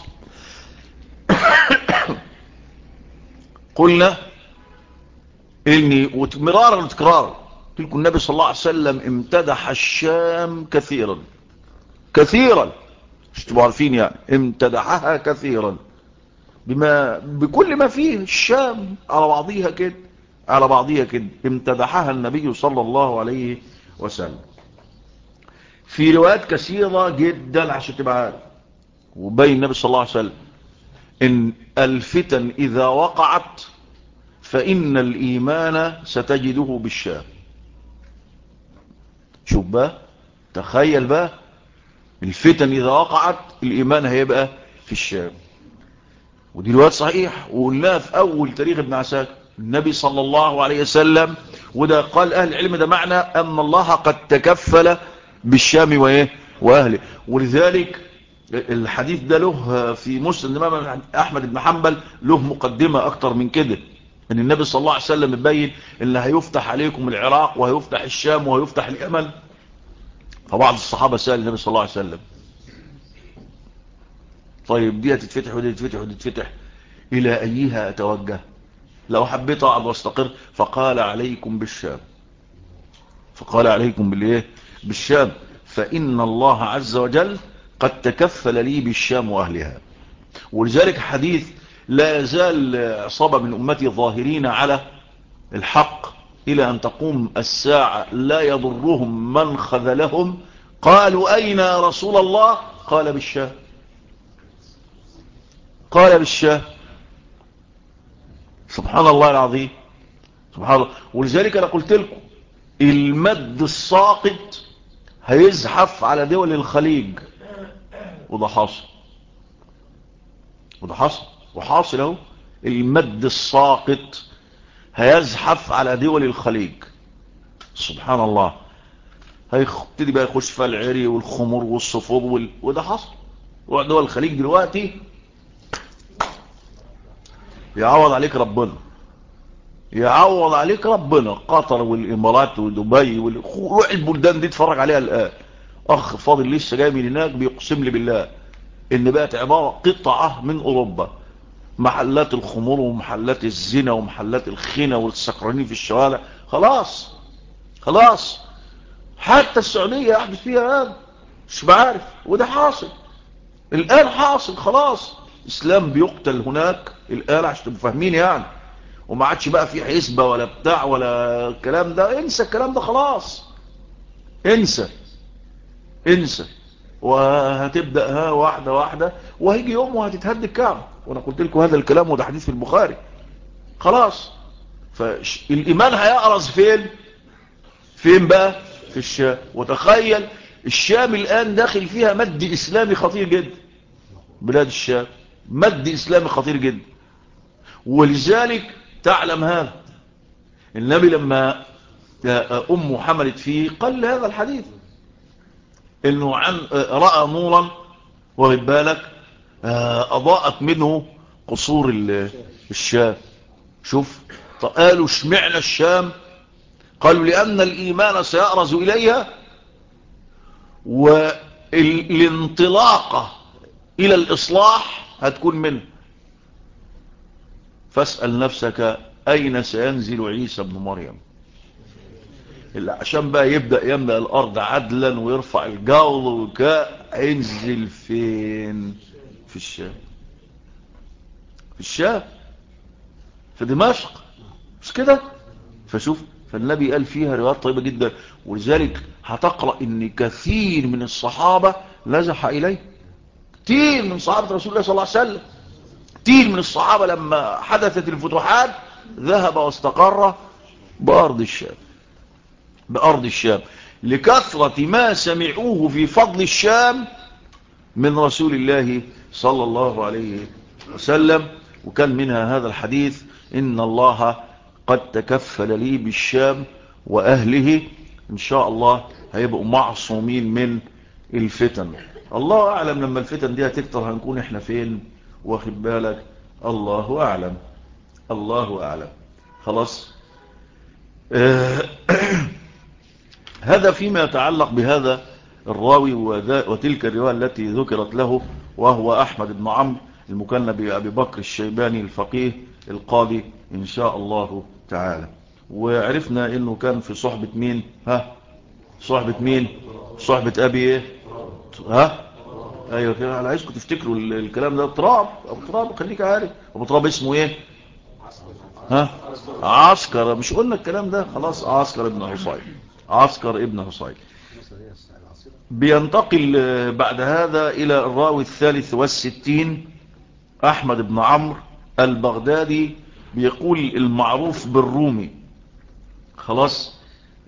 قلنا إني مرارا وتكرارا قلت لكم النبي صلى الله عليه وسلم امتدح الشام كثيرا، كثيرا، مش تبقوا عارفين يعني، امتدحها كثيرا بكل ما فيه الشام على بعضيها كده، على بعضيها كده امتدحها النبي صلى الله عليه وسلم في روايات كثيرة جدا عشان تبقى عارف. وبين النبي صلى الله عليه وسلم ان الفتن اذا وقعت فان الايمان ستجده بالشام. شوف بقى، تخيل بقى، الفتن اذا وقعت الايمان هيبقى في الشام. ودي رواية صحيح، وقلناها في اول تاريخ ابن عساكر. النبي صلى الله عليه وسلم، وده قال اهل العلم ده معنى ان الله قد تكفل بالشام وايه واهله. ولذلك الحديث ده له في مسند الامام احمد بن حنبل له مقدمة اكتر من كده، ان النبي صلى الله عليه وسلم يبين ان هيفتح عليكم العراق وهيفتح الشام وهيفتح اليمن. فبعض الصحابة سأل النبي صلى الله عليه وسلم طيب دي هتتفتح ودي هتتفتح ودي هتتفتح، الى ايها اتوجه لو حبيت اقعد واستقر؟ فقال عليكم بالشام، فقال عليكم بالايه بالشام، فان الله عز وجل قد تكفل لي بالشام واهلها. ولذلك حديث لا يزال عصابة من امتي ظاهرين على الحق الى ان تقوم الساعة لا يضرهم من خذلهم. قالوا اين يا رسول الله؟ قال بالشام، قال بالشام. سبحان الله العظيم، سبحان الله. ولذلك انا قلت لكم المد الساقط هيزحف على دول الخليج، وده حاصل، وده حاصل وحاصل اهو. المد الساقط هيزحف على دول الخليج، سبحان الله. هيبتدي بقى يخش في العري والخمر والصفور وده حصل. ودول الخليج دلوقتي يعوض عليك ربنا، يعوض عليك ربنا. قطر والامارات ودبي روح البلدان دي اتفرج عليها الان. اخ فاضل لسه جاي من هناك بيقسم لي بالله ان بقت عبارة قطعة من اوروبا، محلات الخمور ومحلات الزنا ومحلات الخنا والسكرانين في الشوارع. خلاص خلاص، حتى السعودية يحدث فيها هذا، مش بعارف. وده حاصل الان، حاصل خلاص. اسلام بيقتل هناك الان عشان تبقوا فاهمين يعني. وما عادش بقى في حسبة ولا بتاع ولا الكلام ده، انسى الكلام ده خلاص، انسى انسى. وهتبدأ ها واحدة واحدة، وهيجي يوم وهتتهد الكعبة. وانا قلت لكم هذا الكلام وده حديث في البخاري. خلاص، فالإيمان هيقرص فين؟ فين بقى؟ في الشام. وتخيل الشام الآن داخل فيها مد إسلامي خطير جدا، بلاد الشام مد إسلامي خطير جدا. ولذلك تعلم هذا النبي لما أمه حملت فيه قال هذا الحديث انه رأى نورا، واخد بالك، اضاءت منه قصور الشام. شوف، قالوا اشمعنى الشام؟ قالوا لان الايمان سيأرز اليها، والانطلاقة الى الاصلاح هتكون منه. فاسأل نفسك اين سينزل عيسى ابن مريم؟ اللي عشان بقى يبدأ يملأ الارض عدلا ويرفع الجو هينزل فين؟ في الشام، في الشام، في دمشق، مش كده؟ فشوف، فالنبي قال فيها روايات طيبة جدا. ولذلك هتقرأ ان كثير من الصحابة لزح اليه، كثير من صحابة رسول الله صلى الله عليه وسلم، كثير من الصحابة لما حدثت الفتوحات ذهب واستقر بأرض الشام، بأرض الشام، لكثرة ما سمعوه في فضل الشام من رسول الله صلى الله عليه وسلم. وكان منها هذا الحديث إن الله قد تكفل لي بالشام وأهله، إن شاء الله هيبقوا معصومين من الفتن. الله أعلم لما الفتن دي هتكتر هنكون إحنا فين، واخد بالك؟ الله أعلم، الله أعلم. خلاص. هذا فيما يتعلق بهذا الراوي وتلك الرواية التي ذكرت له، وهو أحمد بن عمرو المكنى بأبي بكر الشيباني الفقيه القاضي إن شاء الله تعالى. وعرفنا إنه كان في صحبة مين؟ صحبة مين؟ صحبة أبي إيه؟ ها؟ ايوه كده، انا عايزكم تفتكروا الكلام ده. تراب، ابو تراب، خليك عارف ابو تراب اسمه ايه؟ ها؟ عسكر. مش قلنا الكلام ده؟ خلاص، عسكر ابن حصين. عسكر ابن حصين. بينتقل بعد هذا الى الراوي الثالث والستين، احمد بن عمرو البغدادي. بيقول المعروف بالرومي. خلاص.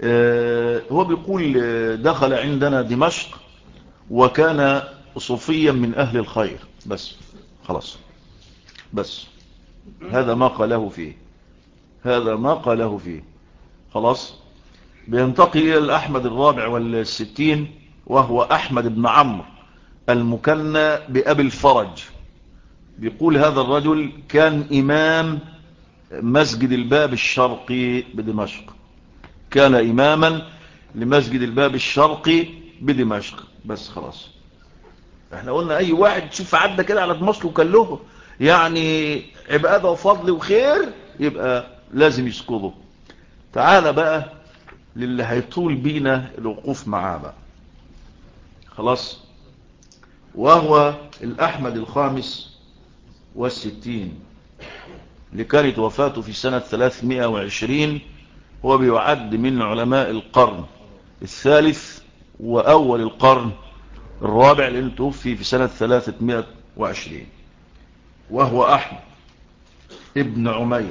هو بيقول دخل عندنا دمشق وكان صوفيا من اهل الخير. بس خلاص، بس هذا ما قاله فيه، هذا ما قاله فيه. خلاص. بينتقل إلى الأحمد الرابع والستين، وهو أحمد بن عمرو المكنى بأبي الفرج. بيقول هذا الرجل كان إمام مسجد الباب الشرقي بدمشق، كان إماما لمسجد الباب الشرقي بدمشق. بس خلاص، احنا قلنا أي واحد تشوف عدى كده على دمشق وكان له يعني عبادة وفضل وخير يبقى لازم يسكره. تعال بقى للي هيطول بينا الوقوف معاه بقى. خلاص. وهو الأحمد الخامس والستين، اللي كانت وفاته في سنة 320. هو بيعد من علماء القرن الثالث وأول القرن الرابع، لأنه توفي في سنة 320. وهو أحمد ابن عمير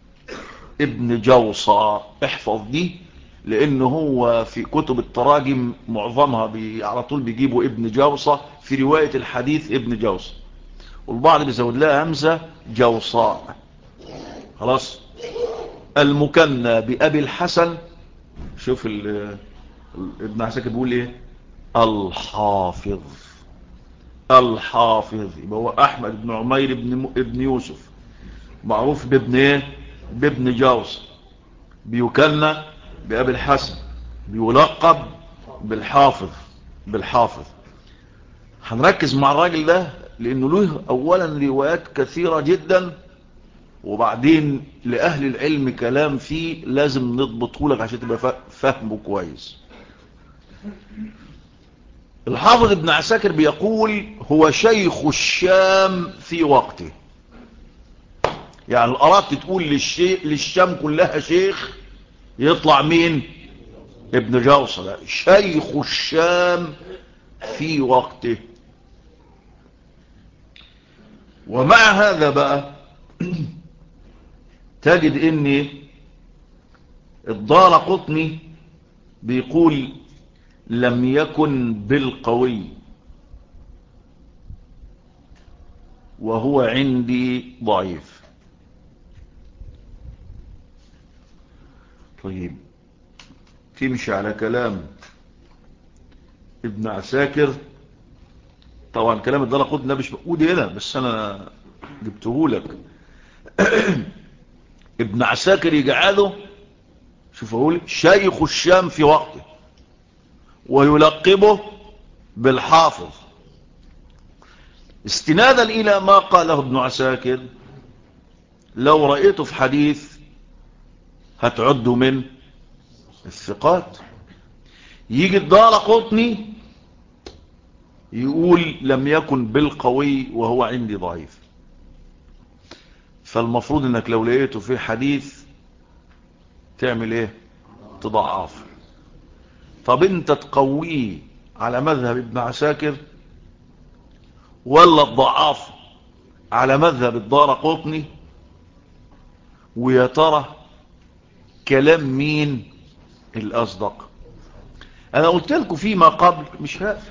ابن جوصى. احفظ دي، لأنه هو في كتب التراجم معظمها على طول بيجيبوا ابن جوصى، في رواية الحديث ابن جوصى، والبعض بيزود لها همزة جوصاء. خلاص. المكنى بأبي الحسن. شوف ابن عساكر بيقول ايه؟ الحافظ. الحافظ. يبقى هو أحمد بن عمير ابن يوسف، معروف بابن ايه؟ بابن جوصى. بيكنى بأبي الحسن، بيلقب بالحافظ. بالحافظ. هنركز مع الراجل ده لأنه له أولا روايات كثيرة جدا، وبعدين لأهل العلم كلام فيه لازم نضبطه لك عشان تبقى فهمه كويس. الحافظ ابن عساكر بيقول هو شيخ الشام في وقته. يعني الأردت تقول للشام كلها شيخ، يطلع مين؟ ابن جوصى ده شيخ الشام في وقته. ومع هذا بقى تجد ان الدارقطني بيقول لم يكن بالقوي، وهو عندي ضعيف. طيب، تمشي على كلام ابن عساكر. طبعا كلام الدارقطني ده مش موجود هنا، بس انا جبته لك. ابن عساكر يجعله، شوف اقول شيخ الشام في وقته، ويلقبه بالحافظ، استنادا الى ما قاله ابن عساكر. لو رأيته في حديث هتعده من الثقات. يجي الدارقطني يقول لم يكن بالقوي وهو عندي ضعيف. فالمفروض انك لو لقيته في حديث تعمل ايه؟ تضعف. طب انت تقويه على مذهب ابن عساكر ولا تضعف على مذهب الدارقطني؟ ويا ترى كلام مين الأصدق؟ انا قلت لكم فيما قبل، مش هقفل،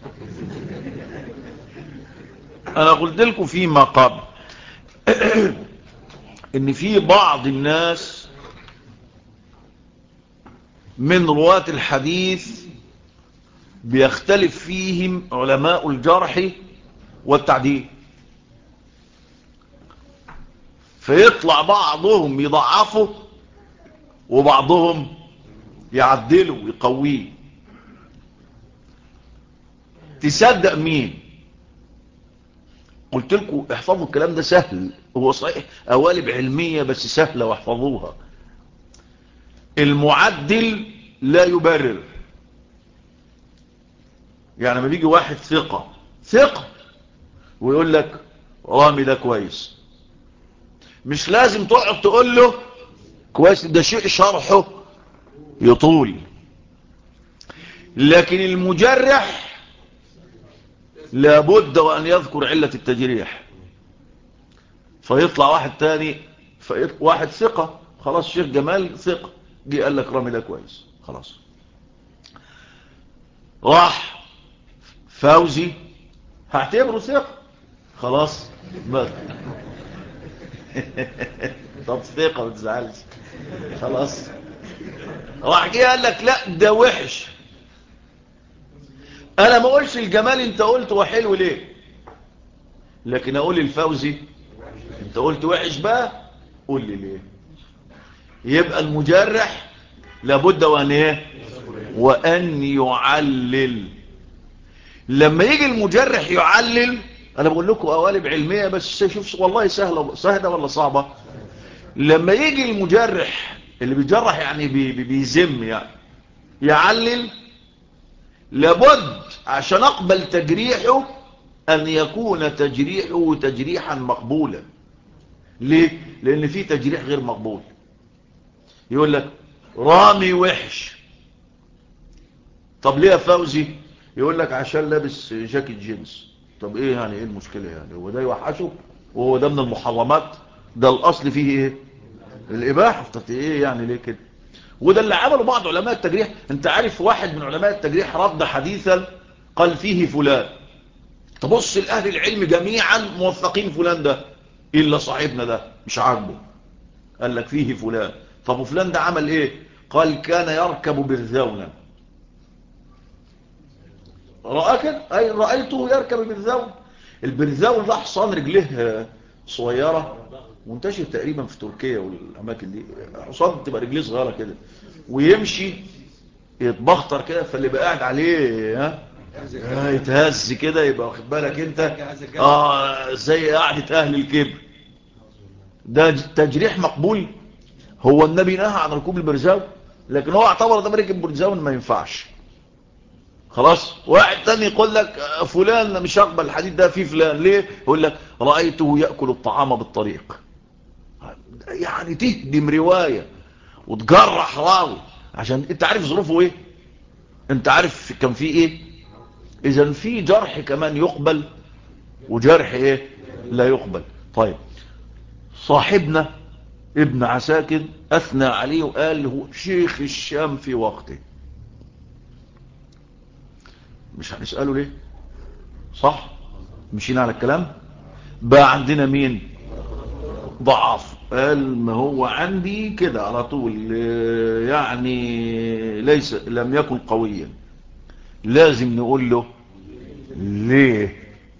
انا قلت لكم فيما قبل ان في بعض الناس من رواة الحديث بيختلف فيهم علماء الجرح والتعديل، فيطلع بعضهم يضعفوا وبعضهم يعدلوا ويقويه. تصدق مين؟ قلت لكم احفظوا الكلام ده، سهل، هو صحيح قوالب علمية بس سهلة واحفظوها. المعدل لا يبرر، يعني لما بيجي واحد ثقة ويقول لك رامي ده كويس، مش لازم تقعد تقول له كويس، ده شيء شرحه يطول. لكن المجرح لابد وأن يذكر علة التجريح، فيطلع واحد تاني، واحد ثقة، خلاص شيخ جمال ثقة جه قال لك رامي ده كويس، خلاص. راح فوزي هعتبره ثقة، خلاص بس. طب ثقة ما تزعلش، خلاص. راح جه قال لك لا ده وحش، انا ما اقولش الجمال انت قلت وحلو ليه، لكن اقول الفوزي انت قلت وحش بقى، قول لي ليه. يبقى المجرح لابد وان ايه، وان يعلل. لما يجي المجرح يعلل، انا بقول لكم قوالب علمية بس شوف والله سهلة ولا صعبة. لما يجي المجرح اللي بيجرح يعني بيذم يعني يعلل، لابد عشان اقبل تجريحه ان يكون تجريحه تجريحا مقبولا. ليه؟ لان في تجريح غير مقبول، يقول لك رامي وحش. طب ليه يا فوزي؟ يقول لك عشان لابس جاكيت جينز. طب ايه يعني، ايه المشكلة يعني، هو ده يوحشه؟ وهو ده من المحرمات؟ ده الاصل فيه ايه، الاباحة. طب ايه يعني ليه كده؟ وده اللي عمله بعض علماء التجريح. انت عارف واحد من علماء التجريح رد حديثا قال فيه فلان، تبص الاهل العلم جميعا موثقين فلان ده الا صاحبنا ده مش عاجبه، قال لك فيه فلان. طب وفلان ده عمل ايه؟ قال كان يركب برزونا. رأك اي رأيته يركب برزون. البرزون ده حصان رجليه صغيرة، منتشر تقريبا في تركيا والاماكن دي، حصان تبقى رجليه صغيرة كده ويمشي يتبختر كده، فاللي بقى قاعد عليه يتهز كده، يبقى واخد بالك انت زي قاعدة اهل الكبر. ده تجريح مقبول؟ هو النبي نهى عن ركوب البرزاو، لكن هو اعتبر ده مركب برزاو ما ينفعش. خلاص. واحد تاني يقول لك فلان مش هقبل الحديث ده فيه فلان، ليه؟ يقول لك رأيته يأكل الطعام بالطريق. يعني تهدم رواية وتجرح راوي عشان انت عارف ظروفه ايه، انت عارف كان فيه ايه. اذا في جرح كمان يقبل وجرح ايه لا يقبل. طيب صاحبنا ابن عساكر اثنى عليه وقال هو شيخ الشام في وقته، مش هنسأله ليه؟ صح؟ مشينا على الكلام. بقى عندنا مين ضعف؟ قال ما هو عندي كده على طول، يعني ليس لم يكن قويا. لازم نقول له ليه،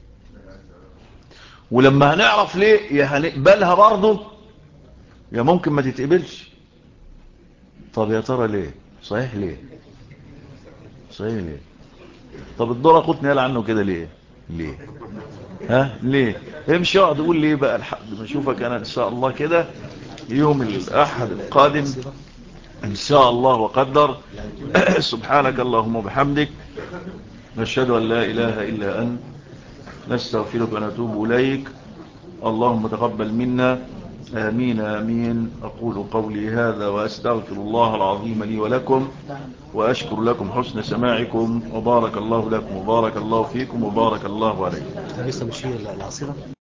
ولما هنعرف ليه يا هنقبلها برضه يا ممكن ما تتقبلش. طب يا ترى ليه؟ صحيح ليه؟ صحيح ليه؟ طب الدور اخدني قال عنه كده ليه؟ ليه؟ ها ليه؟ امشي اقعد قول ليه بقى لحد ما اشوفك انا ان شاء الله كده يوم الاحد القادم ان شاء الله وقدر. سبحانك اللهم وبحمدك، نشهد ان لا اله الا انت، نستغفرك ونتوب اليك. اللهم تقبل منا، آمين آمين. أقول قولي هذا وأستغفر الله العظيم لي ولكم، وأشكر لكم حسن سماعكم، وبارك الله لكم وبارك الله فيكم وبارك الله عليكم.